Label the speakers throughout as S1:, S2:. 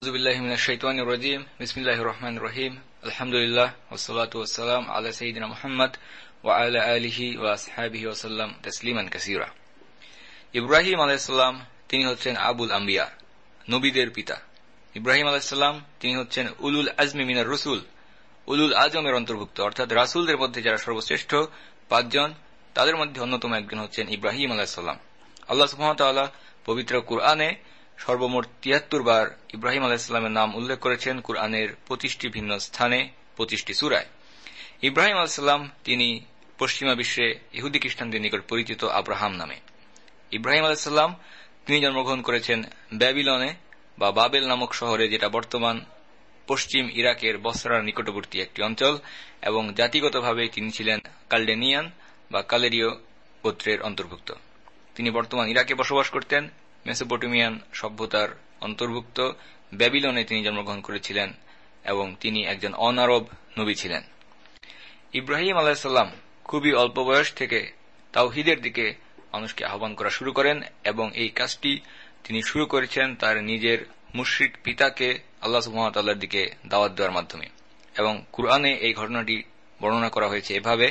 S1: বিসমিল্লাহির রহমানির রহিম। আলহামদুলিল্লাহ ওয়াসসালাতু ওয়াসসালাম আলা সাইয়্যিদিনা মুহাম্মদ ওয়া আলা আলিহি ওয়া আসহাবিহি ওয়া সাল্লাম তাসলিমান কাসীরা। ইব্রাহিম আলাইহিস সালাম তিনি হচ্ছেন আবুল আম্বিয়া, নবীদের পিতা। ইব্রাহিম আলাইহিস সালাম তিনি হচ্ছেন উলুল আজমি মিনার রাসূল, উলুল আজমের অন্তর্ভুক্ত, অর্থাৎ রাসূলদের মধ্যে যারা সর্বশ্রেষ্ঠ পাঁচজন তাদের মধ্যে অন্যতম একজন হচ্ছেন ইব্রাহিম আলাইহিস সালাম। আল্লাহ সুবহানাহু ওয়া তাআলা পবিত্র কুরআনে সর্বমোট ৭৩ বার ইব্রাহিম আলাইহিস সালামের নাম উল্লেখ করেছেন কুরআনের ২৫টি ভিন্ন স্থানে ২৫টি সূরায়। ইব্রাহিম আলাইহিস সালাম তিনি পশ্চিমা বিশ্বে ইহুদি খ্রিস্টানদের নিকট পরিচিত আব্রাহাম নামে। ইব্রাহিম আলাইহিস সালাম তিনি জন্মগ্রহণ করেছেন ব্যাবিলনে বা বাবেল নামক শহরে, যেটা বর্তমান পশ্চিম ইরাকের বসরার নিকটবর্তী একটি অঞ্চল, এবং জাতিগতভাবে তিনি ছিলেন কালডেনিয়ান বা কালেরীয় গোত্রের অন্তর্ভুক্ত। তিনি বর্তমান ইরাকে বসবাস করতেন। মেসোপটেমিয়ান সভ্যতার অন্তর্ভুক্ত ব্যাবিলনে তিনি জন্মগ্রহণ করেছিলেন এবং তিনি একজন অনারব নবী ছিলেন। ইব্রাহিম আলাইহিস সালাম খুবই অল্প বয়স থেকে তাওহীদের দিকে মানুষকে আহ্বান করা শুরু করেন এবং এই কাজটি তিনি শুরু করেছেন তার নিজের মুশরিক পিতাকে আল্লাহ সুবহানাহু ওয়া তাআলার দিকে দাওয়াত দেওয়ার মাধ্যমে। এবং কুরআনে এই ঘটনাটি বর্ণনা করা হয়েছে এভাবে: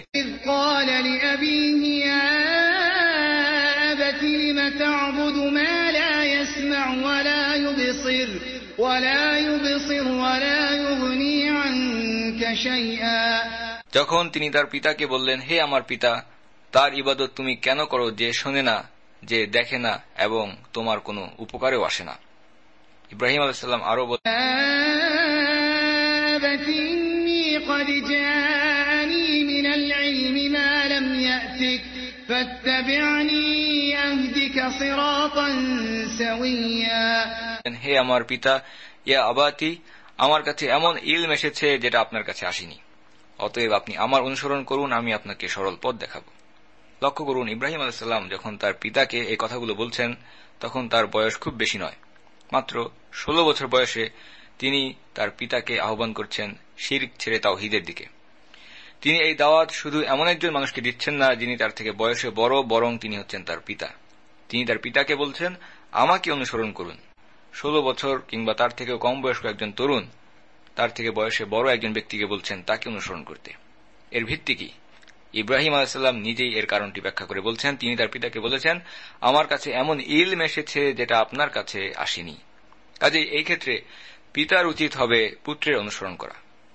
S1: যখন তিনি তার পিতাকে বললেন, হে আমার পিতা, তার ইবাদত তুমি কেন করো যে শোনে না, যে দেখে না এবং তোমার কোনো উপকারেও আসে না। ইব্রাহিম আলাইহিস সালাম আরো বলেন, হে আমার পিতা, ইয়া আবাতি, আমার কাছে এমন ইলম এসেছে যেটা আপনার কাছে আসেনি, অতএব আপনি আমার অনুসরণ করুন, আমি আপনাকে সরল পথ দেখাব। লক্ষ্য করুন, ইব্রাহিম আলাইহিস সালাম যখন তার পিতাকে এই কথাগুলো বলছেন তখন তার বয়স খুব বেশি নয়, মাত্র ১৬ বছর বয়সে তিনি তার পিতাকে আহ্বান করছেন শিরক ছেড়ে তাওহীদের দিকে। তিনি এই দাওয়াত শুধু এমন একজন মানুষকে দিচ্ছেন না যিনি তার থেকে বয়সে বড়, বরং তিনি হচ্ছেন তার পিতা। তিনি তার পিতাকে বলছেন, আমাকে অনুসরণ করুন। ১৬ বছর কিংবা তার থেকেও কম বয়স্ক একজন তরুণ তার থেকে বয়সে বড় একজন ব্যক্তিকে বলছেন তাকে অনুসরণ করতে। এর ভিত্তি কি? ইব্রাহিম আলাইহিস সালাম নিজেই এর কারণটি ব্যাখ্যা করে বলছেন, তিনি তার পিতাকে বলেছেন, আমার কাছে এমন ইলম এসেছে যেটা আপনার কাছে আসেনি। কাজেই এই ক্ষেত্রে পিতার উচিত হবে পুত্রের অনুসরণ করা।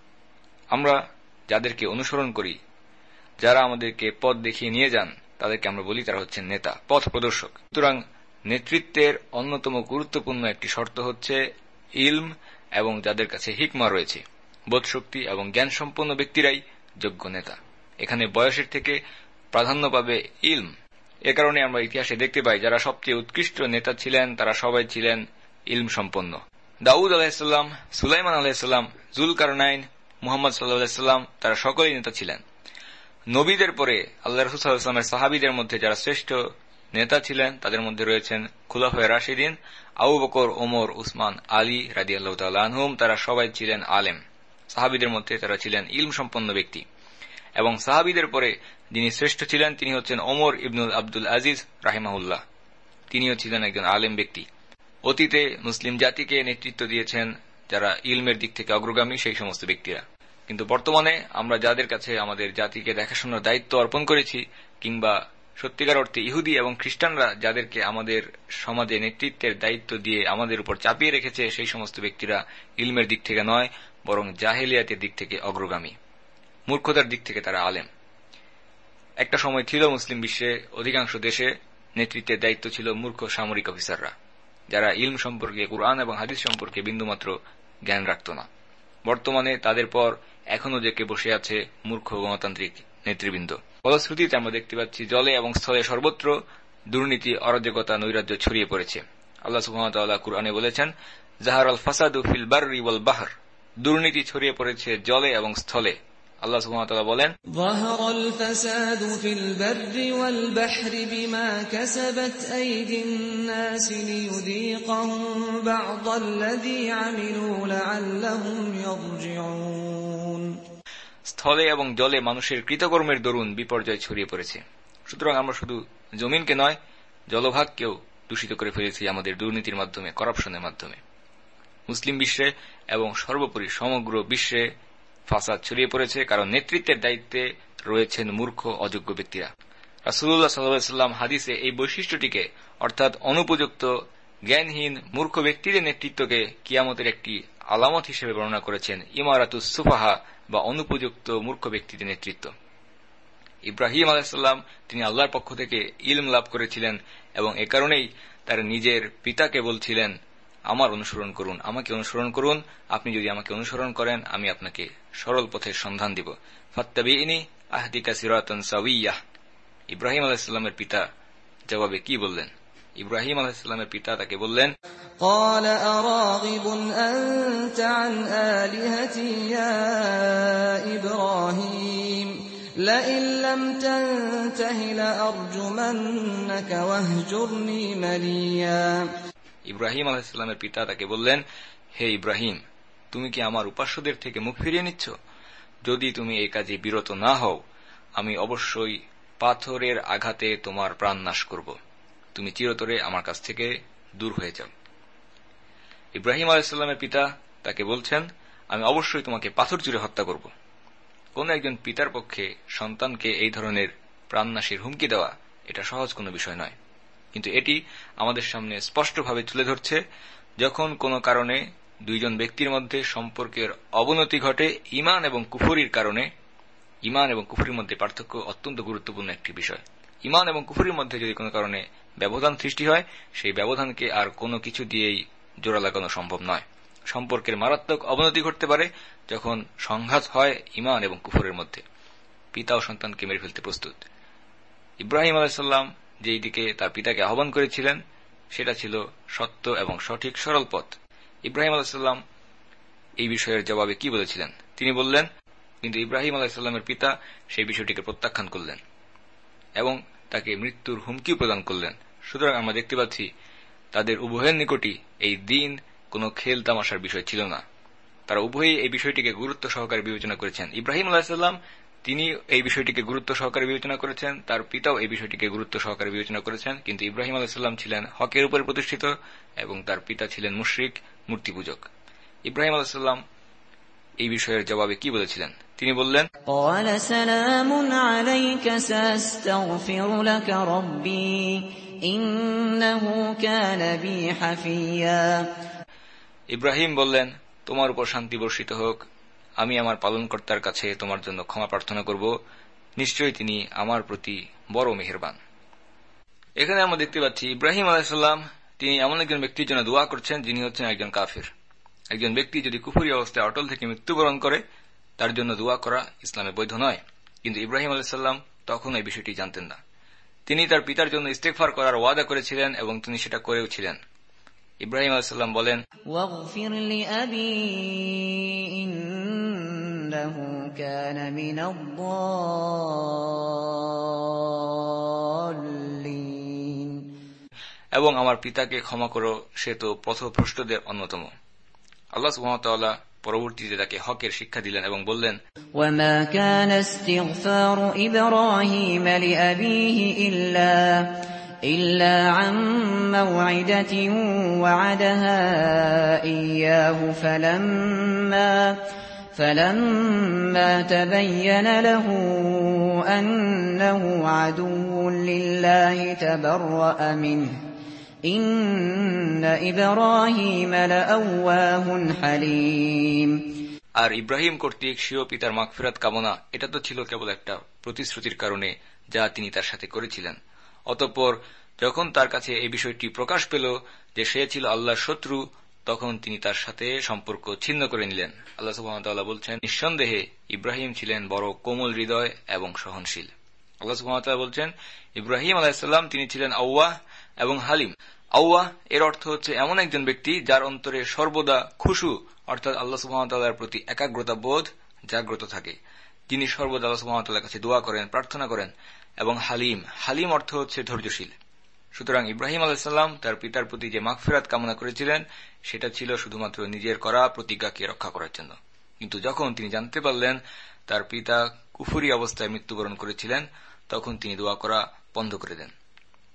S1: আমরা যাদেরকে অনুসরণ করি, যারা আমাদেরকে পথ দেখিয়ে নিয়ে যান, তাদেরকে আমরা বলি তারা হচ্ছেন নেতা, পথ প্রদর্শক। সুতরাং নেতৃত্বের অন্যতম গুরুত্বপূর্ণ একটি শর্ত হচ্ছে ইলম, এবং যাদের কাছে হিকমা রয়েছে, বোধশক্তি এবং জ্ঞান সম্পন্ন ব্যক্তিরাই যোগ্য নেতা। এখানে বয়সের থেকে প্রাধান্য পাবে ইলম। এ কারণে আমরা ইতিহাসে দেখতে পাই যারা সবচেয়ে উৎকৃষ্ট নেতা ছিলেন তারা সবাই ছিলেন ইলম সম্পন্ন। দাউদ আলাইহিস সালাম, সুলাইমান আলাইহিস সালাম, যুলকারনাইন, মুহাম্মদ সাল্লাল্লাহু আলাইহি ওয়াসাল্লাম, তারা সকলেই নেতা ছিলেন। নবীদের পরে আল্লাহ রাসূল সাল্লাল্লাহু আলাইহি ওয়াসাল্লামের সাহাবীদের মধ্যে যারা শ্রেষ্ঠ নেতা ছিলেন তাদের মধ্যে রয়েছেন খুলাফায়ে রাশিদিন, আবু বকর, ওমর, উসমান, আলী রাদিয়াল্লাহু তাআলা আনহুম। তারা সবাই ছিলেন আলেম। সাহাবীদের মধ্যে তারা ছিলেন ইলম সম্পন্ন ব্যক্তি। এবং সাহাবীদের পরে যিনি শ্রেষ্ঠ ছিলেন তিনি হচ্ছেন ওমর ইবনুল আব্দুল আজিজ রাহিমাহুল্লাহ। তিনিও ছিলেন একজন আলেম ব্যক্তি। অতীতে মুসলিম জাতিকে নেতৃত্ব দিয়েছেন যারা ইলমের দিক থেকে অগ্রগামী সেই সমস্ত ব্যক্তিরা। কিন্তু বর্তমানে আমরা যাদের কাছে আমাদের জাতিকে দেখাশোনার দায়িত্ব অর্পণ করেছি, কিংবা সত্যিকার অর্থে ইহুদি এবং খ্রিস্টানরা যাদেরকে আমাদের সমাজে নেতৃত্বের দায়িত্ব দিয়ে আমাদের উপর চাপিয়ে রেখেছে, সেই সমস্ত ব্যক্তিরা ইলমের দিক থেকে নয়, বরং জাহেলিয়াতের দিক থেকে অগ্রগামী, মূর্খতার দিক থেকে তারা আলেম। একটা সময় ছিল মুসলিম বিশ্বে অধিকাংশ দেশে নেতৃত্বের দায়িত্ব ছিল মূর্খ সামরিক অফিসাররা, যারা ইলম সম্পর্কে, কুরআন এবং হাদিস সম্পর্কে বিন্দুমাত্র জ্ঞান রাখত না। বর্তমানে তাদের পর এখনো জেকে বসে আছে মূর্খ গণতান্ত্রিক নেতৃবৃন্দ। ফলশ্রুতিতে আমরা দেখতে পাচ্ছি জলে এবং স্থলে সর্বত্র দুর্নীতি, অরাজকতা, নৈরাজ্য ছড়িয়ে পড়েছে। আল্লাহ সুবহানাহু ওয়া তাআলা কুরআনে বলেছেন, যাহারাল ফাসাদু ফিল বাররি ওয়াল বাহর, দুর্নীতি ছড়িয়ে পড়েছে জলে এবং স্থলে। আল্লাহ সুবহানাহু ওয়া তাআলা বলেন, যাহারাল ফাসাদু ফিল বাররি ওয়াল বাহরি বিমা কাসাবাত আইদিন নাস লিয়ুযীকাহুম বা'দাল্লাযী আমিলু লা'আল্লাহুম ইয়ারজিউন। স্থলে এবং জলে মানুষের কৃতকর্মের দরুন বিপর্যয় ছড়িয়ে পড়েছে। সুতরাং আমরা শুধু জমিনকে নয়, জলভাগকেও দূষিত করে ফেলেছি আমাদের দুর্নীতির মাধ্যমে, করাপশনের মাধ্যমে। মুসলিম বিশ্বে এবং সর্বোপরি সমগ্র বিশ্বে ফাসাদ ছড়িয়ে পড়েছে, কারণ নেতৃত্বের দায়িত্বে রয়েছেন মূর্খ অযোগ্য ব্যক্তিরা। রাসূলুল্লাহ সাল্লাল্লাহু আলাইহি ওয়াসাল্লাম হাদিসে এই বৈশিষ্ট্যটিকে, অর্থাৎ অনুপযুক্ত, জ্ঞানহীন, মূর্খ ব্যক্তিদের নেতৃত্বকে কিয়ামতের একটি আলামত হিসেবে বর্ণনা করেছেন ইমারাতুস সুফাহা, বা অনুপযুক্ত মূর্খ ব্যক্তিদের নেতৃত্ব। ইব্রাহিম আলাইহিস সালাম তিনি আল্লাহর পক্ষ থেকে ইলম লাভ করেছিলেন এবং এ কারণেই তার নিজের পিতাকে বলছিলেন, আমার অনুসরণ করুন, আমাকে অনুসরণ করুন, আপনি যদি আমাকে অনুসরণ করেন আমি আপনাকে সরল পথের সন্ধান দিব। ফাত্তাবিইনি আহদিকা সিরাতান সাওয়িয়্যাহ। ইব্রাহিম আলাইহিস সালামের পিতা জবাবে কি বললেন? ইব্রাহিম আলাইহিস সালামের পিতা তাকে বললেন,
S2: قال أراغب أنت عن آلهتي يا إبراهيم لئن لم تنته لأرجمنك واهجرني مليا।
S1: ইব্রাহিম আলাইহিস সালামের পিতা তাকে বললেন, হে ইব্রাহিম, তুমি কি আমার উপাস্যদের থেকে মুখ ফিরিয়ে নিচ্ছ? যদি তুমি এই কাজে বিরত না হও, আমি অবশ্যই পাথরের আঘাতে তোমার প্রাণ নাশ করব। তুমি চিরতরে আমার কাছ থেকে দূর হয়ে যাও। ইব্রাহিম আলাইহিস সালামের পিতা তাকে বলছেন, আমি অবশ্যই তোমাকে পাথর ছুঁড়ে হত্যা করব। কোন একজন পিতার পক্ষে সন্তানকে এই ধরনের প্রাণনাশের হুমকি দেওয়া এটা সহজ কোনো বিষয় নয়, কিন্তু এটি আমাদের সামনে স্পষ্টভাবে তুলে ধরছে, যখন কোনো কারণে দুইজন ব্যক্তির মধ্যে সম্পর্কের অবনতি ঘটে ঈমান এবং কুফরির কারণে। ঈমান এবং কুফরির মধ্যে পার্থক্য অত্যন্ত গুরুত্বপূর্ণ একটি বিষয়। ঈমান এবং কুফরির মধ্যে যদি কোনো কারণে ব্যবধান সৃষ্টি হয়, সেই ব্যবধানকে আর কোনো কিছু দিয়েই জোড়া লাগানো সম্ভব নয়। সম্পর্কের মারাত্মক অবনতি ঘটতে পারে যখন সংঘাত হয় ঈমান এবং কুফরের মধ্যে। পিতা ও সন্তানকে মেরে ফেলতে প্রস্তুত। ইব্রাহিম আলাইহিস সালাম যেই দিকে তার পিতাকে আহ্বান করেছিলেন সেটা ছিল সত্য এবং সঠিক সরল পথ। ইব্রাহিম আলাইহিস সালাম এই বিষয়ের জবাবে কি বলেছিলেন? তিনি বললেন, কিন্তু ইব্রাহিম আলাইহিস সালামের পিতা সেই বিষয়টিকে প্রত্যাখ্যান করলেন এবং তাকে মৃত্যুর হুমকি প্রদান করলেন। সুতরাং আমরা দেখতে পাচ্ছি তাদের উভয়ের নিকটই এই দিন কোনো খেল তামাশার বিষয় ছিল না। তারা উভয়ই এই বিষয়টিকে গুরুত্ব সহকারে বিবেচনা করেছেন। ইব্রাহিম আলাইহিস সালাম তিনি এই বিষয়টিকে গুরুত্ব সহকারে বিবেচনা করেছেন, তার পিতাও এই বিষয়টিকে গুরুত্ব সহকারে বিবেচনা করেছেন, কিন্তু ইব্রাহিম আলাইহিস সালাম ছিলেন হকের উপরে প্রতিষ্ঠিত এবং তার পিতা ছিলেন মুশরিক, মূর্তি পূজক। ইব্রাহিম আলাইহিস সালাম এই বিষয়ের জবাবে কি বলেছিলেন? তিনি বললেন,
S2: قال سلام عليك سأستغفر لك ربي إنه كان بي حفيا।
S1: ইব্রাহিম বললেন, তোমার উপর শান্তি বর্ষিত হোক, আমি আমার পালনকর্তার কাছে তোমার জন্য ক্ষমা প্রার্থনা করব, নিশ্চয়ই তিনি আমার প্রতি বড় মেহেরবান। এখানে আমরা দেখতে পাচ্ছি ইব্রাহিম আলাইহিস সালাম তিনি এমন একজন ব্যক্তির জন্য দোয়া করছেন যিনি হচ্ছেন একজন কাফির। একজন ব্যক্তি যদি কুফরি অবস্থায় অটল থেকে মৃত্যুবরণ করে তার জন্য দোয়া করা ইসলামে বৈধ নয়, কিন্তু ইব্রাহিম আলাইহিস সালাম তখন এই বিষয়টি জানতেন না। তিনি তার পিতার জন্য ইস্তেগফার করার ওয়াদা করেছিলেন এবং তিনি সেটা করেও ছিলেন। ইব্রাহিম আলাইহিস সালাম বলেন,
S2: واغفر لأبي إنه كان من الضالين।
S1: এবং আমার পিতাকে ক্ষমা করো, সে তো পথভ্রষ্টদের অন্যতম। আল্লাহ সুবহানাহু ওয়া তাআলা পরবর্তীতে তাকে হকের শিক্ষা দিলেন এবং বললেন,
S2: وما كان استغفار إبراهيم لأبيه إلا عن موعدة وعدها إياه فلما تبين له أنه عدو لله تبرأ منه إن إبراهيم لأواه حليم।
S1: আর ইব্রাহিম কর্তৃক স্বীয় পিতার মাগফিরাত কামনা এটা তো ছিল কেবল একটা প্রতিশ্রুতির কারণে যা তিনি তার সাথে করেছিলেন। অতঃপর যখন তার কাছে এই বিষয়টি প্রকাশ পেল যে সে ছিল আল্লাহর শত্রু, তখন তিনি তার সাথে সম্পর্ক ছিন্ন করে নিলেন। আল্লাহ সুবহানাহু ওয়া তাআলা বলছেন, নিঃসন্দেহে ইব্রাহিম ছিলেন বড় কোমল হৃদয় এবং সহনশীল। আল্লাহ সুবহানাহু ওয়া তাআলা বলছেন, ইব্রাহিম আলাইহিস সালাম তিনি ছিলেন আওয়াহ এবং হালিম। আওয়াহ এর অর্থ হচ্ছে এমন একজন ব্যক্তি যার অন্তরে সর্বদা খুশু অর্থাৎ আল্লাহ সুবহানাহু ওয়া তাআলার প্রতি একাগ্রতা বোধ জাগ্রত থাকে, যিনি সর্বদা আল্লাহ সুবহানাহু ওয়া তাআলার কাছে দোয়া করেন, প্রার্থনা করেন। এবং হালিম অর্থ হচ্ছে ধৈর্যশীল। সুতরাং ইব্রাহিম আলাইহিস সালাম তার পিতার প্রতি যে মাগফিরাত কামনা করেছিলেন সেটা ছিল শুধুমাত্র নিজের করা প্রতিজ্ঞাকে রক্ষা করার জন্য, কিন্তু যখন তিনি জানতে পারলেন তার পিতা কুফরি অবস্থায় মৃত্যুবরণ করেছিলেন তখন তিনি দোয়া করা বন্ধ করে দেন।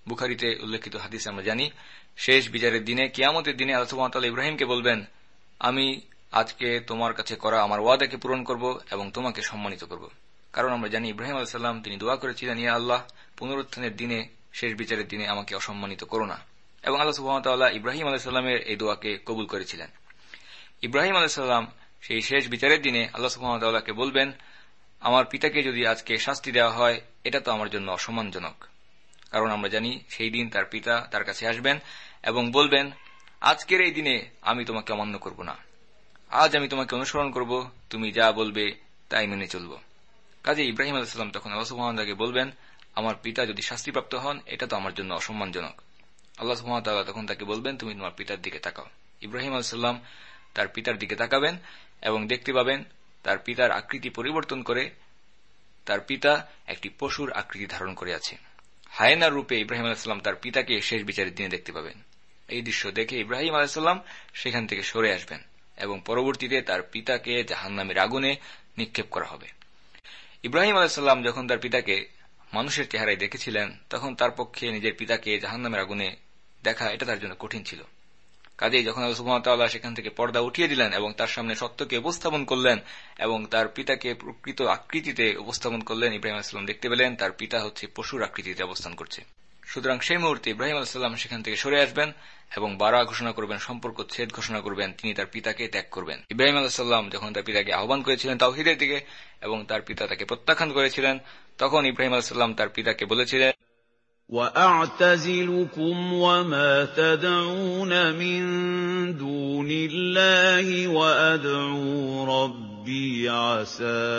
S1: বুখারীতে উল্লেখিত হাদিসে আমরা জানি, শেষ বিচারের দিনে, কিয়ামতের দিনে আল্লাহ সুবহানাহু ওয়া তাআলা ইব্রাহিমকে বলবেন, আমি আজকে তোমার কাছে করা আমার ওয়াদাকে পূরণ করব এবং তোমাকে সম্মানিত করব। কারণ আমরা জানি ইব্রাহিম আলাইহিস সালাম তিনি দোয়া করেছিলেন, ইয়া আল্লাহ, পুনরুত্থানের দিনে, শেষ বিচারের দিনে আমাকে অসম্মানিত করো না। এবং আল্লাহ সুবহানাহু ওয়া তাআলা ইব্রাহিম আলাইহিস সালামের এই দোয়াকে কবুল করেছিলেন। ইব্রাহিম আলাইহিস সালাম সেই শেষ বিচারের দিনে আল্লাহ সুবহানাহু ওয়া তাআলাকে বলবেন, আমার পিতাকে যদি আজকে শাস্তি দেওয়া হয়, এটা তো আমার জন্য অসম্মানজনক। কারণ আমরা জানি সেই দিন তার পিতা তার কাছে আসবেন এবং বলবেন, আজকের এই দিনে আমি তোমাকে অমান্য করব না, আজ আমি তোমাকে অনুসরণ করব, তুমি যা বলবে তাই মেনে চলব। কাজে ইব্রাহিম আলাইহিস সালাম তখন আল্লাহ সুবহানাহু ওয়া তাআলাকে বলবেন, আমার পিতা যদি শাস্তিপ্রাপ্ত হন, এটা তো আমার জন্য অসম্মানজনক। আল্লাহ সুবহানাহু ওয়া তাআলা তখন তাকে বলবেন, তুমি তোমার পিতার দিকে তাকাও। ইব্রাহিম আলাইহিস সালাম তার পিতার দিকে তাকাবেন এবং দেখতে পাবেন তার পিতার আকৃতি পরিবর্তন করে তার পিতা একটি পশুর আকৃতি ধারণ করে আছে। হায়েনার রূপে ইব্রাহিম আলাইহিস সালাম তার পিতাকে শেষ বিচারের দিনে দেখতে পাবেন। এই দৃশ্য দেখে ইব্রাহিম আলাইহিস সালাম সেখান থেকে সরে আসবেন এবং পরবর্তীতে তার পিতাকে জাহান্নামের আগুনে নিক্ষেপ করা হবে। ইব্রাহিম আলাইহিস সালাম যখন তার পিতাকে মানুষের চেহারায় দেখেছিলেন, তখন তার পক্ষে নিজের পিতাকে জাহান্নামের আগুনে দেখা এটা তার জন্য কঠিন ছিল। কাজেই যখন আল্লাহ সুবহানাহু ওয়া তাআলা সেখান থেকে পর্দা উঠিয়ে দিলেন এবং তার সামনে সত্যকে উপস্থাপন করলেন এবং তার পিতাকে প্রকৃত আকৃতিতে উপস্থাপন করলেন, ইব্রাহিম আলাইহিস সালাম দেখতে পেলেন তার পিতা হচ্ছে পশুর আকৃতিতে অবস্থান করছে। সুতরাং সেই মুহূর্তে ইব্রাহিম আলাইহিস সালাম সেখান থেকে সরে আসবেন এবং বারা ঘোষণা করবেন, সম্পর্ক ছেদ ঘোষণা করবেন, তিনি তার পিতাকে ত্যাগ করবেন। ইব্রাহিম আলাইহিস সালাম যখন তার পিতাকে আহ্বান করেছিলেন তাওহীদের দিকে এবং তার পিতা তাকে প্রত্যাখ্যান করেছিলেন, তখন ইব্রাহিম আলাইহিস সালাম তার পিতাকে বলেছিলেন,
S3: وَأَعْتَزِلُكُمْ وَمَا تَدْعُونَ مِن دُونِ اللَّهِ وَأَدْعُو رَبِّي عَسَىٰ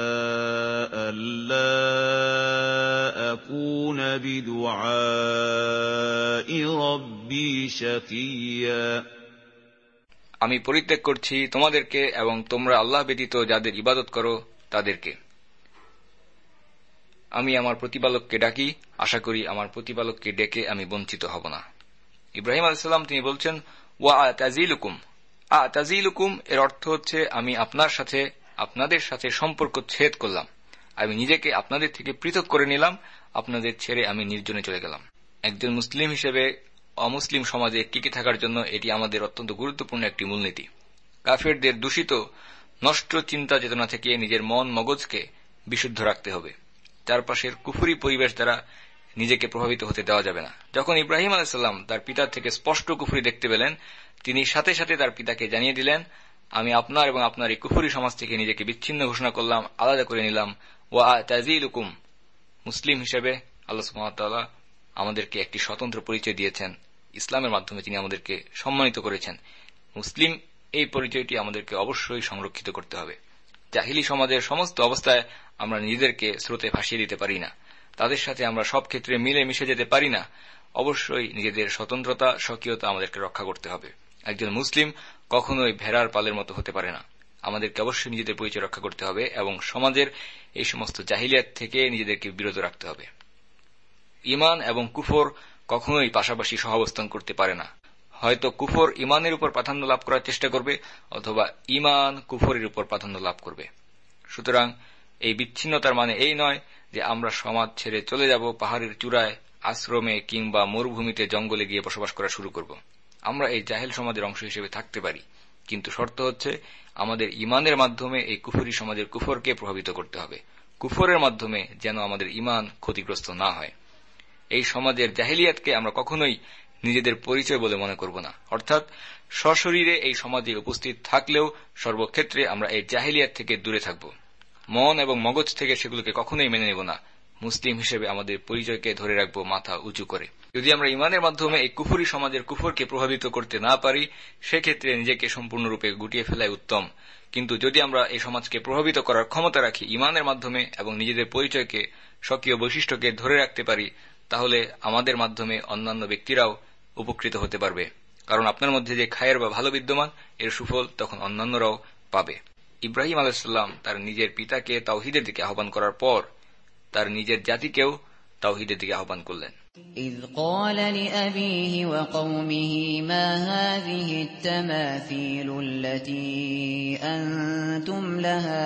S3: أَلَّا أَكُونَ بِدُعَاءِ رَبِّي شَقِيًّا।
S1: আমি পরিত্যাগ করছি তোমাদেরকে এবং তোমরা আল্লাহ ব্যতীত যাদের ইবাদত করো তাদেরকে। আমি আমার প্রতিপালককে ডাকি, আশা করি আমার প্রতিপালককে ডেকে আমি বঞ্চিত হব না। ইব্রাহিম আলাইহিস সালাম তিনি বলছেন, ওয়া আতাজিলুকুম। আতাজিলুকুম এর অর্থ হচ্ছে আমি আপনাদের সাথে সম্পর্ক ছেদ করলাম, আমি নিজেকে আপনাদের থেকে পৃথক করে নিলাম, আপনাদের ছেড়ে আমি নির্জনে চলে গেলাম। একজন মুসলিম হিসেবে অমুসলিম সমাজে টিকে থাকার জন্য এটি আমাদের অত্যন্ত গুরুত্বপূর্ণ একটি মূলনীতি। কাফেরদের দূষিত নষ্ট চিন্তা চেতনা থেকে নিজের মন মগজকে বিশুদ্ধ রাখতে হবে। চারপাশের কুফরি পরিবেশ দ্বারা নিজেকে প্রভাবিত হতে দেওয়া যাবে না। যখন ইব্রাহিম আলাইহিস সালাম তার পিতার থেকে স্পষ্ট কুফরি দেখতে পেলেন, তিনি সাথে সাথে তার পিতাকে জানিয়ে দিলেন, আমি আপনার এবং আপনার এই কুফরি সমাজ থেকে নিজেকে বিচ্ছিন্ন ঘোষণা করলাম, আলাদা করে নিলাম। ওয়া আতাজিলুকুম। মুসলিম হিসেবে আল্লাহ সুবহানাহু ওয়া তাআলা আমাদেরকে একটি স্বতন্ত্র পরিচয় দিয়েছেন। ইসলামের মাধ্যমে তিনি আমাদেরকে সম্মানিত করেছেন। মুসলিম এই পরিচয়টি আমাদেরকে অবশ্যই সংরক্ষিত করতে হবে। জাহিলি সমাজের সমস্ত অবস্থায় আমরা নিজেদেরকে স্রোতে ভাসিয়ে দিতে পারি না, তাদের সাথে আমরা সব ক্ষেত্রে মিলে মিশে যেতে পারি না। অবশ্যই নিজেদের স্বতন্ত্রতা, স্বকীয়তা আমাদেরকে রক্ষা করতে হবে। একজন মুসলিম কখনোই ভেড়ার পালের মতো হতে পারে না। আমাদেরকে অবশ্যই নিজেদের পরিচয় রক্ষা করতে হবে এবং সমাজের এই সমস্ত জাহিলিয়াত থেকে নিজেদেরকে বিরত রাখতে হবে। ঈমান এবং কুফর কখনোই পাশাপাশি সহাবস্থান করতে পারে না। হয়তো কুফর ঈমানের উপর প্রাধান্য লাভ করার চেষ্টা করবে, অথবা ঈমান কুফরের উপর প্রাধান্য লাভ করবে। সুতরাং এই বিচ্ছিন্নতার মানে এই নয় যে আমরা সমাজ ছেড়ে চলে যাব, পাহাড়ের চূড়ায়, আশ্রমে কিংবা মরুভূমিতে, জঙ্গলে গিয়ে বসবাস করা শুরু করব। আমরা এই জাহেল সমাজের অংশ হিসেবে থাকতে পারি, কিন্তু শর্ত হচ্ছে আমাদের ঈমানের মাধ্যমে এই কুফরি সমাজের কুফরকে প্রভাবিত করতে হবে। কুফরের মাধ্যমে যেন আমাদের ঈমান ক্ষতিগ্রস্ত না হয়। এই সমাজের জাহিলিয়াতকে আমরা কখনোই নিজেদের পরিচয় বলে মনে করব না। অর্থাৎ সশরীরে এই সমাজে উপস্থিত থাকলেও সর্বক্ষেত্রে আমরা এই জাহিলিয়াত থেকে দূরে থাকব। মন এবং মগজ থেকে সেগুলোকে কখনোই মেনে নেব না। মুসলিম হিসেবে আমাদের পরিচয়কে ধরে রাখব মাথা উঁচু করে। যদি আমরা ঈমানের মাধ্যমে এই কুফরি সমাজের কুফরকে প্রভাবিত করতে না পারি, সেক্ষেত্রে নিজেকে সম্পূর্ণরূপে গুটিয়ে ফেলাই উত্তম। কিন্তু যদি আমরা এই সমাজকে প্রভাবিত করার ক্ষমতা রাখি ঈমানের মাধ্যমে এবং নিজেদের পরিচয়কে, স্বকীয় বৈশিষ্ট্যকে ধরে রাখতে পারি, তাহলে আমাদের মাধ্যমে অন্যান্য ব্যক্তিরাও উপকৃত হতে পারবে। কারণ আপনার মধ্যে যে খায়ের বা ভালো বিদ্যমান, এর সুফল তখন অন্যান্যরাও পাবে। ইব্রাহিম আলাইহিস সালাম তার নিজের পিতাকে তাওহীদের দিকে আহ্বান করার পর তার নিজের জাতিকেও তাওহীদের দিকে আহ্বান করলেন।
S2: إذ قال لأبيه وقومه ما هذه التماثيل التي أنتم لها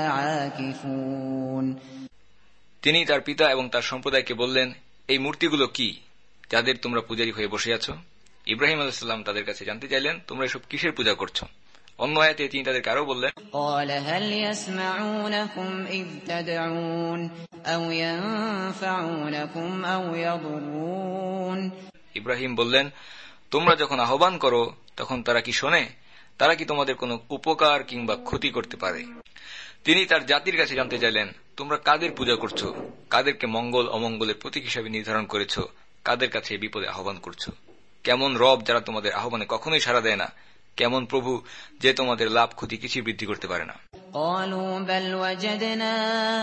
S2: عاكفون।
S1: তিনি তার পিতা এবং তার সম্প্রদায়কে বললেন, এই মূর্তিগুলো কি যাদের তোমরা পূজারী হয়ে বসে আছো। ইব্রাহিম আলাইহিস সালাম তাদের কাছে জানতে চাইলেন, তোমরা এসব কিসের পূজা করছো? অন্য আয়াতে তিনি তাদেরকে আরো বললেন,
S2: قال هل يسمعونكم إذ تدعون أو ينفعونكم أو يضرون।
S1: ইব্রাহিম বললেন, তোমরা যখন আহ্বান করো তখন তারা কি শোনে? তারা কি তোমাদের কোনো উপকার কিংবা ক্ষতি করতে পারে? তিনি তার জাতির কাছে জানতে চাইলেন, তোমরা কাদের পূজা করছো? কাদেরকে মঙ্গল অমঙ্গলের প্রতীক হিসাবে নির্ধারণ করেছো? কাদের কাছে বিপদে আহ্বান করছো? কেমন রব যারা তোমাদের আহ্বানে কখনোই সাড়া দেয় না? কেমন প্রভু যে তোমাদের লাভ ক্ষতি কিছুই বৃদ্ধি করতে পারে না?
S2: قالوا بل وجدنا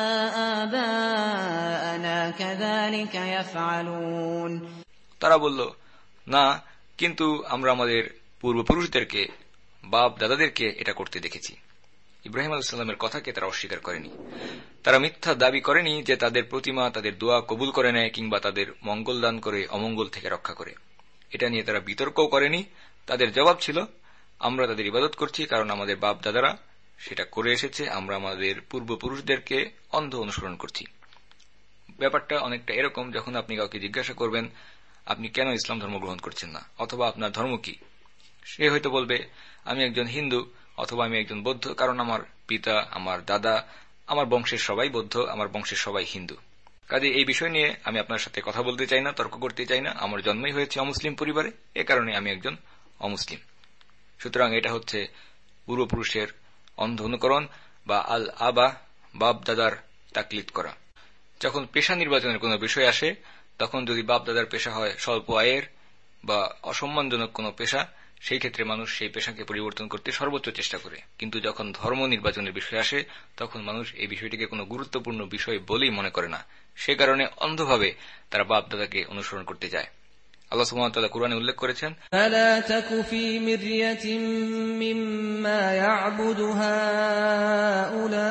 S2: آباءنا كذلك يفعلون।
S1: তারা বলল, না, কিন্তু আমরা আমাদের পূর্বপুরুষদেরকে, বাপ দাদাদেরকে এটা করতে দেখেছি। ইব্রাহিম আলাইহিস সালামের কথাকে তারা অস্বীকার করেনি। তারা মিথ্যা দাবি করেনি যে তাদের প্রতিমা তাদের দোয়া কবুল করে নেয় কিংবা তাদের মঙ্গল দান করে অমঙ্গল থেকে রক্ষা করে। এটা নিয়ে তারা বিতর্কও করেনি। তাদের জবাব ছিল, আমরা তাদের ইবাদত করছি কারণ আমাদের বাপ দাদারা সেটা করে এসেছে, আমরা আমাদের পূর্বপুরুষদেরকে অন্ধ অনুসরণ করছি। ব্যাপারটা অনেকটা এরকম, যখন আপনি কাউকে জিজ্ঞাসা করবেন আপনি কেন ইসলাম ধর্ম গ্রহণ করছেন না, অথবা আপনার ধর্ম কি, সে হয়তো বলবে আমি একজন হিন্দু অথবা আমি একজন বৌদ্ধ, কারণ আমার পিতা, আমার দাদা, আমার বংশের সবাই বৌদ্ধ, আমার বংশের সবাই হিন্দু। কাজে এই বিষয় নিয়ে আমি আপনার সাথে কথা বলতে চাই না, তর্ক করতে চাই না। আমার জন্মই হয়েছে অমুসলিম পরিবারে, এ কারণে আমি একজন অমুসলিম। সুতরাং এটা হচ্ছে পূর্বপুরুষের অন্ধ অনুকরণ বা আল আবা, বাপ দাদার তাকলিদ করা। যখন পেশা নির্বাচনের কোনো বিষয় আসে, তখন যদি বাপ দাদার পেশা হয় স্বল্প আয়ের বা অসম্মানজনক কোনো পেশা, সেই ক্ষেত্রে মানুষ সেই পেশাকে পরিবর্তন করতে সর্বোচ্চ চেষ্টা করে। কিন্তু যখন ধর্ম নির্বাচনের বিষয় আসে, তখন মানুষ এই বিষয়টিকে কোনো গুরুত্বপূর্ণ বিষয় বলেই মনে করে না। সে কারণে অন্ধভাবে তারা বাপ দাদাকে অনুসরণ করতে যায়। আল্লাহ সুবহানাহু ওয়া তাআলা কুরআনে উল্লেখ করেছেন,
S4: ফালা তাকু ফি মিরয়াতিন মিম্মা ইয়াবুদু হাউলা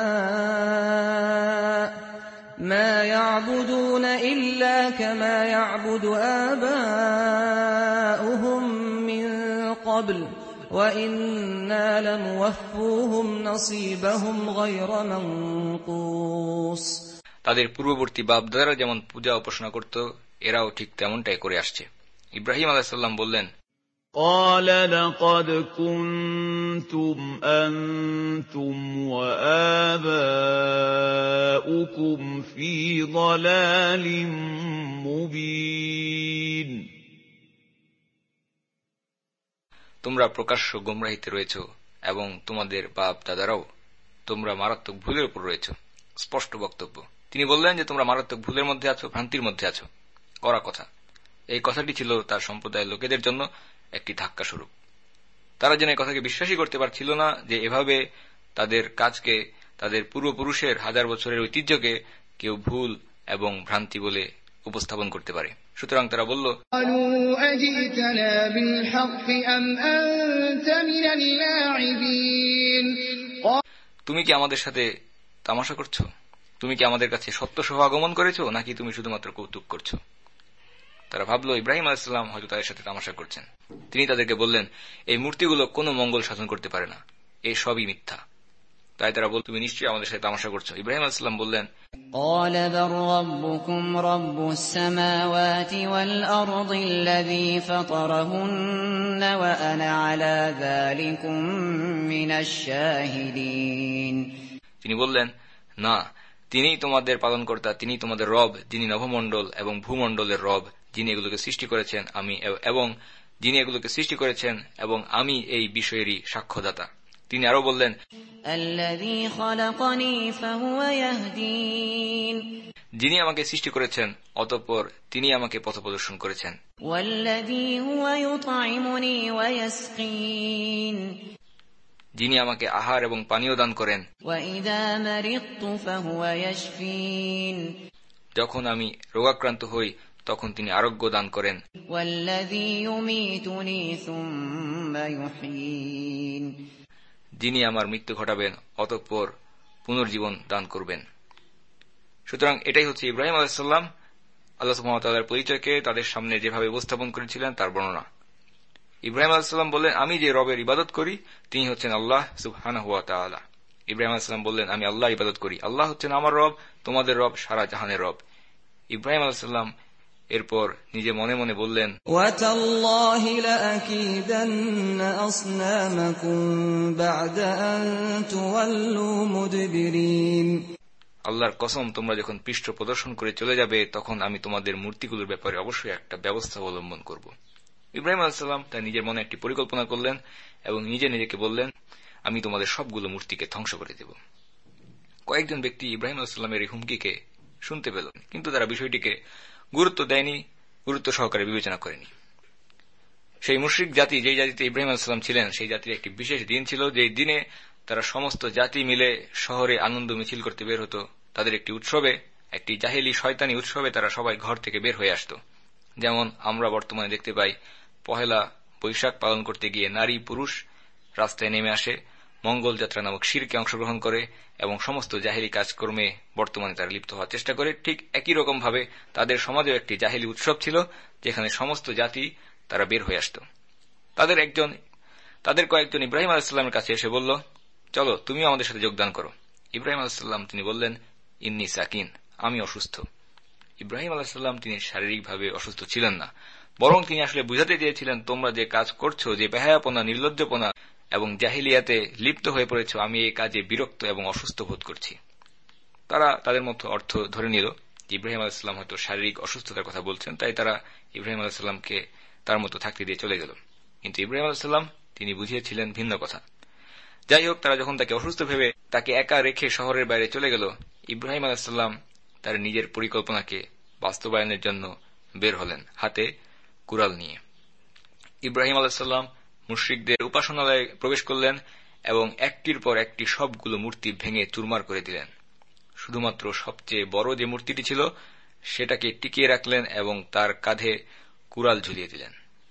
S4: মা ইয়াবুদুনা ইল্লা কামা ইয়াবুদু আবাউহুম মিন ক্বাবল ওয়া ইন্না লামুওয়াফফুহুম নাসীবাহুম গায়রা মানকুস।
S1: তাদের পূর্ববর্তী বাপ দাদারা যেমন পূজা উপাসনা করত, এরাও ঠিক তেমনটাই করে আসছে। ইব্রাহিম আলাইহিস সালাম বললেন,
S3: قال لقد كنتم أنتم وآباؤكم في ضلال مبين।
S1: তোমরা প্রকাশ্য গোমরাহিতে রয়েছ এবং তোমাদের বাপ দাদারাও, তোমরা মারাত্মক ভুলের উপর রয়েছ। স্পষ্ট বক্তব্য। তিনি বললেন যে তোমরা মারাত্মক ভুলের মধ্যে আছো, ভ্রান্তির মধ্যে আছো। কড়া কথা। এই কথাটি ছিল তার সম্প্রদায়ের লোকেদের জন্য একটি ধাক্কা স্বরূপ। তারা যেন এই কথাকে বিশ্বাসই করতে পারছিল না যে এভাবে তাদের কাজকে, তাদের পূর্বপুরুষের হাজার বছরের ঐতিহ্যকে কেউ ভুল এবং ভ্রান্তি বলে উপস্থাপন করতে পারে। সুতরাং তারা বলল, তুমি কি আমাদের সাথে তামাশা করছো? তুমি কি আমাদের কাছে সত্য সহ আগমন করেছো, নাকি তুমি শুধুমাত্র কৌতুক করছো? তারা ভাবল ইব্রাহিম আলাইহিস সালাম হয়তো তাদের সাথে তামাশা করছেন। তিনি তাদেরকে বললেন, এই মূর্তিগুলো কোনো মঙ্গল সাধন করতে পারে না, এই সবই মিথ্যা। তাই তারা বলল, তুমি নিশ্চয়ই আমাদের সাথে তামাশা করছো। ইব্রাহিম আলাইহিস সালাম বললেন,
S2: قال بل ربكم رب السماوات والأرض الذي فطرهن وأنا على ذلكم من الشاهدين।
S1: তিনি বললেন, না, তিনিই তোমাদের পালনকর্তা, তিনি তোমাদের রব, যিনি নভমণ্ডল এবং ভূমণ্ডলের রব, যিনি এগুলোকে সৃষ্টি করেছেন, এবং আমি এই বিষয়েরই সাক্ষ্যদাতা। তিনি আরো বললেন,
S2: الذي خلقني فهو يهدين।
S1: যিনি আমাকে সৃষ্টি করেছেন, অতঃপর তিনি আমাকে পথ প্রদর্শন করেছেন।
S2: والذي هو يطعمني ويسقين।
S1: যিনি আমাকে আহার এবং পানীয় দান করেন।
S2: وإذا مرضت فهو يشفين।
S1: যখন আমি রোগাক্রান্ত হই তখন তিনি আরোগ্য দান করেন।
S2: والذي يميتني ثم يحيين।
S1: যিনি আমার মৃত্যু ঘটাবেন অতঃপর পুনর্জীবন দান করবেন। সুতরাং এটাই হচ্ছে ইব্রাহিম আলাইহিস সালাম আল্লাহ সুবহানাহু ওয়া তাআলার পরিচয়কে তাদের সামনে যেভাবে উপস্থাপন করেছিলেন তার বর্ণনা। ইব্রাহিম আলাইহিস সালাম বললেন, আমি যে রবের ইবাদত করি তিনি হচ্ছেন আল্লাহ সুবহানাহু ওয়া তাআলা। ইব্রাহিম আলাইহিস সালাম বললেন, আমি আল্লাহর ইবাদত করি, আল্লাহ হচ্ছেন আমার রব, তোমাদের রব, সারা জাহানের রব। ইব্রাহিম আলাইহিস সালাম এরপর নিজে মনে মনে বললেন,
S4: وَتَاللَّهِ لَأَكِيدَنَّ أَصْنَامَكُمْ بَعْدَ أَن تُوَلُّوا مُدْبِرِينَ।
S1: আল্লাহর কসম, তোমরা যখন পৃষ্ঠ প্রদর্শন করে চলে যাবে তখন আমি তোমাদের মূর্তিগুলোর ব্যাপারে অবশ্যই একটা ব্যবস্থা অবলম্বন করব। ইব্রাহিম আলাইহিস সালাম তার নিজের মনে একটি পরিকল্পনা করলেন এবং নিজে নিজেকে বললেন, আমি তোমাদের সবগুলো মূর্তিকে ধ্বংস করে দেব। কয়েকজন ব্যক্তি ইব্রাহিম আলাইহিস সালামের এই হুমকিকে শুনতে পেল, কিন্তু তারা বিষয়টিকে গুরুত্ব দেয়নি, গুরুত্ব সহকারে বিবেচনা করেনি। সেই মুশরিক জাতি, যেই জাতিতে ইব্রাহিম আলাইহিস সালাম ছিলেন, সেই জাতির একটি বিশেষ দিন ছিল, যেই দিনে তারা সমস্ত জাতি মিলে শহরে আনন্দ মিছিল করতে বের হতো। তাদের একটি উৎসবে, একটি জাহেলি শয়তানি উৎসবে তারা সবাই ঘর থেকে বের হয়ে আসত। যেমন আমরা বর্তমানে দেখতে পাই, পহেলা বৈশাখ পালন করতে গিয়ে নারী পুরুষ রাস্তায় নেমে আসে, মঙ্গল যাত্রা নামক শিরকে অংশগ্রহণ করে এবং সমস্ত জাহেলি কাজকর্মে বর্তমানে তারা লিপ্ত হওয়ার চেষ্টা করে। ঠিক একই রকম ভাবে তাদের সমাজেও একটি জাহেলি উৎসব ছিল, যেখানে সমস্ত জাতি তারা বের হয়ে আসত। তাদের কয়েকজন ইব্রাহিম আলাইহিস সালামের কাছে এসে বলল, চলো তুমিও আমাদের সাথে যোগদান করো। ইব্রাহিম আলাইহিস সালাম তিনি বললেন, ইন্নী সাকিন, আমি অসুস্থ। ইব্রাহিম আলাইহিস সালাম তিনি শারীরিকভাবে অসুস্থ ছিলেন না, বরং তিনি আসলে বুঝাতে চেয়েছিলেন, তোমরা যে কাজ করছো, যে বেহায়াপনা, নির্লজ্জপনা এবং জাহিলিয়াতে লিপ্ত হয়ে পড়েছ, আমি এই কাজে বিরক্ত এবং অসুস্থ বোধ করছি। তারা তাদের মতো অর্থ ধরে নিল যে ইব্রাহিম আলাইহিস সালাম হয়তো শারীরিক অসুস্থতার কথা বলছেন, তাই তারা ইব্রাহিম আলাইহিস সালামকে তার মতো থাকতে দিয়ে চলে গেল। কিন্তু ইব্রাহিম আলাইহিস সালাম তিনি বুঝিয়েছিলেন ভিন্ন কথা। যাই হোক, তারা যখন তাকে অসুস্থ ভেবে তাকে একা রেখে শহরের বাইরে চলে গেল, ইব্রাহিম আলাইহিস সালাম তার নিজের পরিকল্পনাকে বাস্তবায়নের জন্য বের হলেন, হাতে কুড়াল নিয়ে। ইব্রাহিম আলাইহিস সালাম মুশরিকদের উপাসনালয়ে প্রবেশ করলেন এবং একটির পর একটি সবগুলো মূর্তি ভেঙে চুরমার করে দিলেন। শুধুমাত্র সবচেয়ে বড় যে মূর্তিটি ছিল সেটাকে টিকিয়ে রাখলেন এবং তার কাঁধে কুড়াল ঝুলিয়ে দিলেন।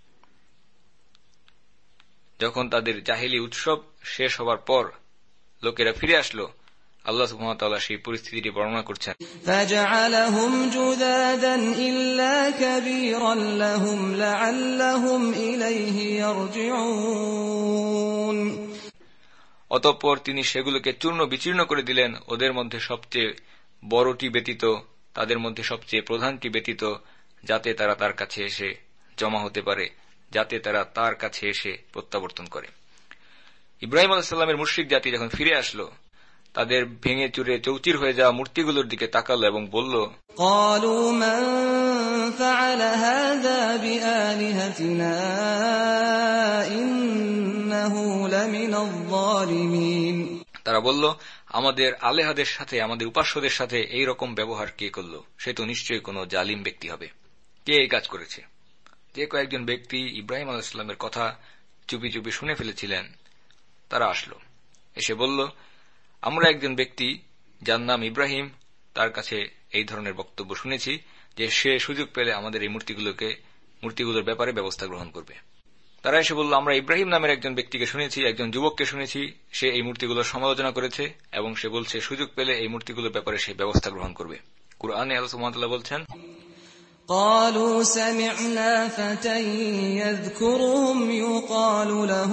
S1: যখন তাদের জাহেলি উৎসব শেষ হবার পর লোকেরা ফিরে আসলো, আল্লাহ সুবহানাহু ওয়া তাআলা সেই পরিস্থিতিটি বর্ণনা করছেন,
S4: فَجَعَلَهُمْ جُذَاذًا إِلَّا كَبِيرًا لَهُمْ لَعَلَّهُمْ إِلَيْهِ يَرْجِعُونَ।
S1: অতঃপর তিনি সেগুলোকে চূর্ণ বিচূর্ণ করে দিলেন, ওদের মধ্যে সবচেয়ে বড়টি ব্যতীত, তাদের মধ্যে সবচেয়ে প্রধানটি ব্যতীত, যাতে তারা তার কাছে এসে জমা হতে পারে, যাতে তারা তার কাছে এসে প্রত্যাবর্তন করে। ইব্রাহিম আলাইহিস সালামের মুশরিক জাতি যখন ফিরে আসলো, তাদের ভেঙে চুরে চৌচির হয়ে যাওয়া মূর্তিগুলোর দিকে তাকালো এবং বলল,
S4: قالوا من فعل هذا بآلهتنا إنه لمن الظالمين।
S1: তারা বলল, আমাদের আলেহাদের সাথে, আমাদের উপাস্যদের সাথে এই রকম ব্যবহার কে করলো? সে তো নিশ্চয়ই কোনো জালিম ব্যক্তি হবে। কে এই কাজ করেছে? যে কয়েকজন ব্যক্তি ইব্রাহিম আলাইহিস সালামের কথা চুপি চুপি শুনে ফেলেছিলেন, তারা আসলো, এসে বলল, আমরা একজন ব্যক্তি যার নাম ইব্রাহিম, তার কাছে এই ধরনের বক্তব্য শুনেছি যে সে সুযোগ পেলে আমাদের এই মূর্তিগুলোর ব্যাপারে ব্যবস্থা গ্রহণ করবে। তারা এসে বলল, আমরা ইব্রাহিম নামের একজন ব্যক্তিকে শুনেছি, একজন যুবককে শুনেছি, সে এই মূর্তিগুলোর সমালোচনা করেছে এবং সে বলছে সুযোগ পেলে এই মূর্তিগুলোর ব্যাপারে সে ব্যবস্থা গ্রহণ করবে। কুরআনে আল্লাহ সুবহানাহু ওয়া তাআলা বলছেন,
S4: قالوا سمعنا فتى يذكرهم يقال له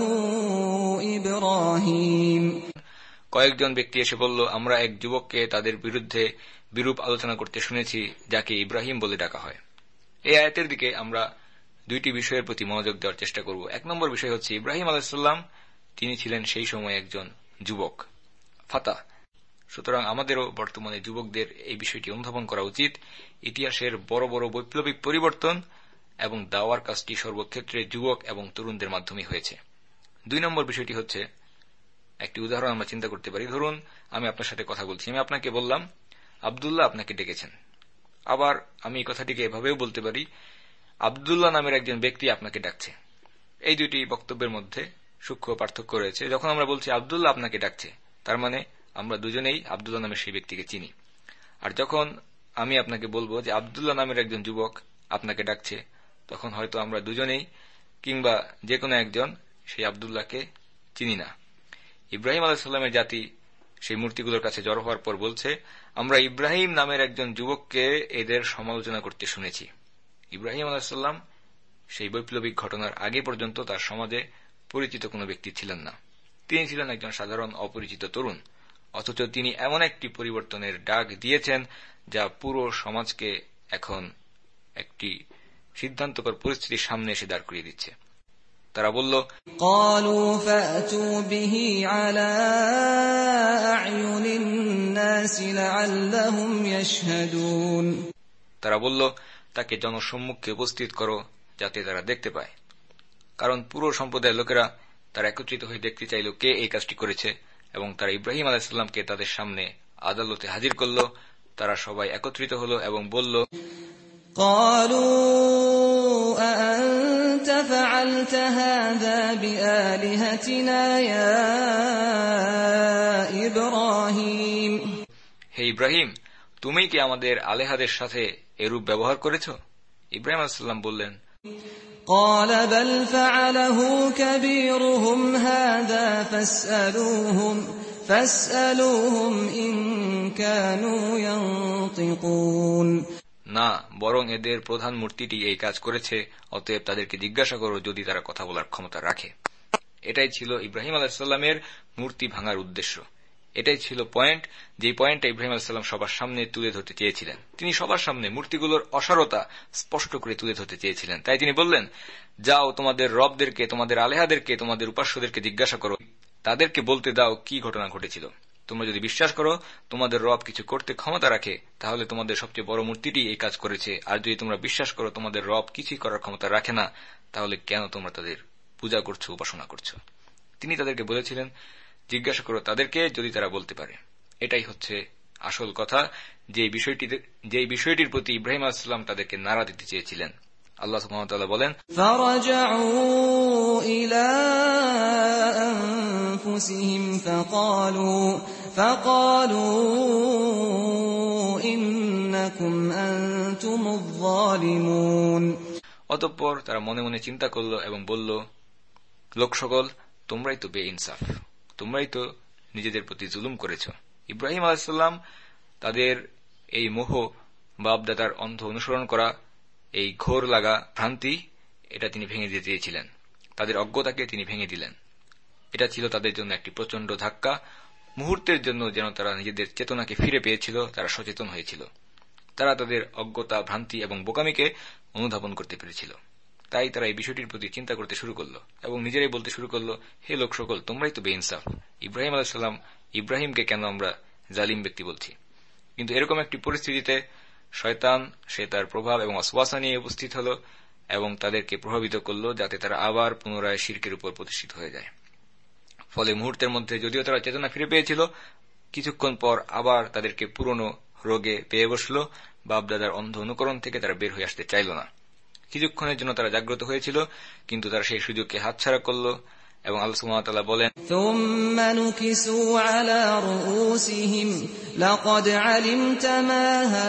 S4: إبراهيم।
S1: কয়েকজন ব্যক্তি এসে বলল, আমরা এক যুবককে তাদের বিরুদ্ধে বিরূপ আলোচনা করতে শুনেছি, যাকে ইব্রাহিম বলে ডাকা হয়। এই আয়াতের দিকে আমরা দুইটি বিষয়ের প্রতি মনোযোগ দেওয়ার চেষ্টা করব। এক নম্বর বিষয় হচ্ছে, ইব্রাহিম আলাইহিস সালাম তিনি ছিলেন সেই সময় একজন যুবক, ফাতা। সুতরাং আমাদেরও বর্তমানে যুবকদের এই বিষয়টি অনুধাবন করা উচিত। ইতিহাসের বড় বড় বৈপ্লবিক পরিবর্তন এবং দাওয়ার কাজটি সর্বক্ষেত্রে যুবক এবং তরুণদের মাধ্যমে হয়েছে। দুই নম্বর বিষয়টি হচ্ছে, একটি উদাহরণ আমরা চিন্তা করতে পারি। ধরুন আমি আপনার সাথে কথা বলছি, আমি আপনাকে বললাম আব্দুল্লাহ আপনাকে ডেকেছেন। আবার আমি এই কথাটিকে এভাবেও বলতে পারি, আব্দুল্লাহ নামের একজন ব্যক্তি আপনাকে ডাকছে। এই দুইটি বক্তব্যের মধ্যে সূক্ষ্ম পার্থক্য রয়েছে। যখন আমরা বলছি আব্দুল্লাহ আপনাকে ডাকছে, তার মানে আমরা দুজনেই আব্দুল্লাহ নামের সেই ব্যক্তিকে চিনি। আর যখন আমি আপনাকে বলবো যে আব্দুল্লাহ নামের একজন যুবক আপনাকে ডাকছে, তখন হয়তো আমরা দুজনেই কিংবা যে কোনো একজন সেই আব্দুল্লাহকে চিনি না। ইব্রাহিম আলাইহিস সালামের জাতি সেই মূর্তিগুলোর কাছে জড়ো হওয়ার পর বলছে, আমরা ইব্রাহিম নামের একজন যুবককে এদের সমালোচনা করতে শুনেছি। ইব্রাহিম আলাইহিস সালাম সেই বৈপ্লবিক ঘটনার আগে পর্যন্ত তার সমাজে পরিচিত কোনো ব্যক্তি ছিলেন না। তিনি ছিলেন একজন সাধারণ অপরিচিত তরুণ, অথচ তিনি এমন একটি পরিবর্তনের ডাক দিয়েছেন যা পুরো সমাজকে এখন একটি সিদ্ধান্তকর পরিস্থিতির সামনে এসে দাঁড় করিয়ে দিচ্ছে। তারা বলল,
S4: قالوا فأتوا به على أعين الناس لعلهم يشهدون
S1: তারা বলল, তাকে জনসম্মুখে উপস্থিত করো যাতে তারা দেখতে পায়। কারণ পুরো সম্প্রদায়ের লোকেরা তারা একত্রিত হয়ে দেখতে চাইল কে এই কাজটি করেছে, এবং তারা ইব্রাহিম আলাইহিস সালামকে তাদের সামনে আদালতে হাজির করল। তারা সবাই একত্রিত হল এবং বলল,
S4: قالوا أأنت فعلت هذا بآلهتنا يا إبراهيم
S1: হে ইব্রাহিম, তুমি কি আমাদের আলেহাদের সাথে এরূপ ব্যবহার করেছ? ইব্রাহিম আলাইহিস সালাম বললেন,
S4: قال بل فعله كبيرهم هذا فاسألوهم إن كانوا ينطقون
S1: না, বরং এদের প্রধান মূর্তিটি এই কাজ করেছে, অতএব তাদেরকে জিজ্ঞাসা করো যদি তারা কথা বলার ক্ষমতা রাখে। এটাই ছিল ইব্রাহিম আলাইহিস সালামের মূর্তি ভাঙার উদ্দেশ্য। এটাই ছিল পয়েন্ট, যে পয়েন্টটা ইব্রাহিম আলাইহিস সালাম সবার সামনে তুলে ধরতে চেয়েছিলেন। তিনি সবার সামনে মূর্তিগুলোর অসারতা স্পষ্ট করে তুলে ধরতে চেয়েছিলেন। তাই তিনি বললেন, যাও তোমাদের রবদেরকে, তোমাদের আলেহাদেরকে, তোমাদের উপাস্যদেরকে জিজ্ঞাসা করো, তাদেরকে বলতে দাও কি ঘটনা ঘটেছিল। তোমরা যদি বিশ্বাস করো তোমাদের রব কিছু করতে ক্ষমতা রাখে, তাহলে তোমাদের সবচেয়ে বড় মূর্তিটি এই কাজ করেছে। আর যদি তোমরা বিশ্বাস করো তোমাদের রব কিছুই করার ক্ষমতা রাখে না, তাহলে কেন তোমরা তাদের পূজা করছো, উপাসনা করছো? তিনি তাদেরকে বলেছিলেন, জিজ্ঞাসা করো তাদেরকে যদি তারা বলতে পারে। এটাই হচ্ছে আসল কথা, যে বিষয়টির প্রতি ইব্রাহিম আলাইহিস সালাম তাদেরকে নাড়া দিতে চেয়েছিলেন। আল্লাহ সুবহানাহু ওয়া তাআলা বলেন,
S4: فرجعوا إلى أنفسهم فقالوا إنكم أنتم الظالمون
S1: অতঃপর তারা মনে মনে চিন্তা করল এবং বলল, লোক সকল, তোমরাই তো বেইনসাফ, তোমরাই তো নিজেদের প্রতি জুলুম করেছ। ইব্রাহিম আলাইহিস সালাম তাদের এই মোহ, বাপ-দাদার অন্ধ অনুসরণ করা, এই ঘোর লাগা ভ্রান্তি, এটা তিনি ভেঙে দিতে চেয়েছিলেন। তাদের অজ্ঞতাকে তিনি ভেঙে দিলেন। এটা ছিল তাদের জন্য একটি প্রচন্ড ধাক্কা। মুহূর্তের জন্য যেন তারা নিজেদের চেতনাকে ফিরে পেয়েছিল, তারা সচেতন হয়েছিল। তারা তাদের অজ্ঞতা, ভ্রান্তি এবং বোকামিকে অনুধাবন করতে পেরেছিল। তাই তারা এই বিষয়টির প্রতি চিন্তা করতে শুরু করল এবং নিজেরাই বলতে শুরু করল, হে লোক সকল, তোমরাই তো বেইনসাফ। ইব্রাহিম আলাইহিস সালাম, ইব্রাহিমকে কেন আমরা জালিম ব্যক্তি বলছি? কিন্তু এরকম একটি পরিস্থিতিতে শয়তান, সে তার প্রভাব এবং ওয়াসওয়াসা নিয়ে উপস্থিত হল এবং তাদেরকে প্রভাবিত করল যাতে তারা আবার পুনরায় শিরকের উপর প্রতিষ্ঠিত হয়ে যায়। ফলে মুহূর্তের মধ্যে যদিও তারা চেতনা ফিরে পেয়েছিল, কিছুক্ষণ পর আবার তাদেরকে পুরনো রোগে পেয়ে বসল। বাপ-দাদার অন্ধ অনুকরণ থেকে তারা বের হয়ে আসতে চাইল না। কিছুক্ষণের জন্য তারা জাগ্রত হয়েছিল, কিন্তু তারা সেই সুযোগকে হাতছাড়া করল। এবং আল্লাহ সুবহানাহু ওয়া তাআলা বলেন,
S4: ثم نكسوا على رؤوسهم لقد علمت ما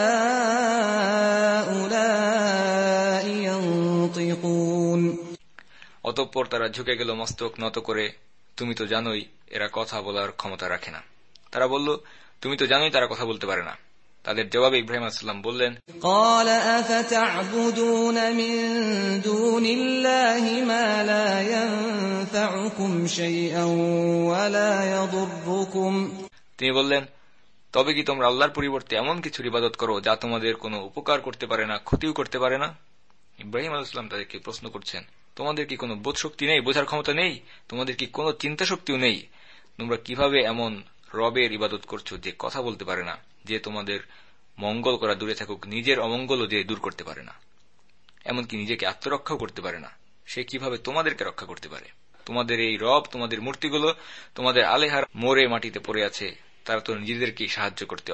S4: هؤلاء ينطقون
S1: অতঃপর তারা ঝুঁকে গেল মস্তক নত করে, তুমি তো জানোই এরা কথা বলার ক্ষমতা রাখে না। তারা বলল, তুমি তো জানোই তারা কথা বলতে পারে না। তাদের জবাবে ইব্রাহিম আলাইহিস সালাম বললেন,
S4: قال أفتعبدون من دون الله ما لا ينفعكم شيئا ولا يضركم
S1: তিনি বললেন, তবে কি তোমরা আল্লাহর পরিবর্তে এমন কিছুর ইবাদত করো যা তোমাদের কোনো উপকার করতে পারে না, ক্ষতিও করতে পারে না? ইব্রাহিম আলাইহিস সালাম তাদেরকে প্রশ্ন করছেন, তোমাদের কি কোনো বোধ শক্তি নেই, বোঝার ক্ষমতা নেই? তোমাদের কি কোনো চিন্তা শক্তিও নেই? তোমরা কিভাবে এমন রবের ইবাদত করছো যে কথা বলতে পারে না, যে তোমাদের মঙ্গল করা দূরে থাকুক, নিজের অমঙ্গলও যে দূর করতে পারে না, এমনকি নিজেকে আত্মরক্ষাও করতে পারে না? সে কিভাবে তোমাদেরকে রক্ষা করতে পারে? তোমাদের এই রব, তোমাদের মূর্তিগুলো, তোমাদের আলেহার মোড়ে মাটিতে পড়ে আছে, তারা তো নিজেদেরকেই সাহায্য করতে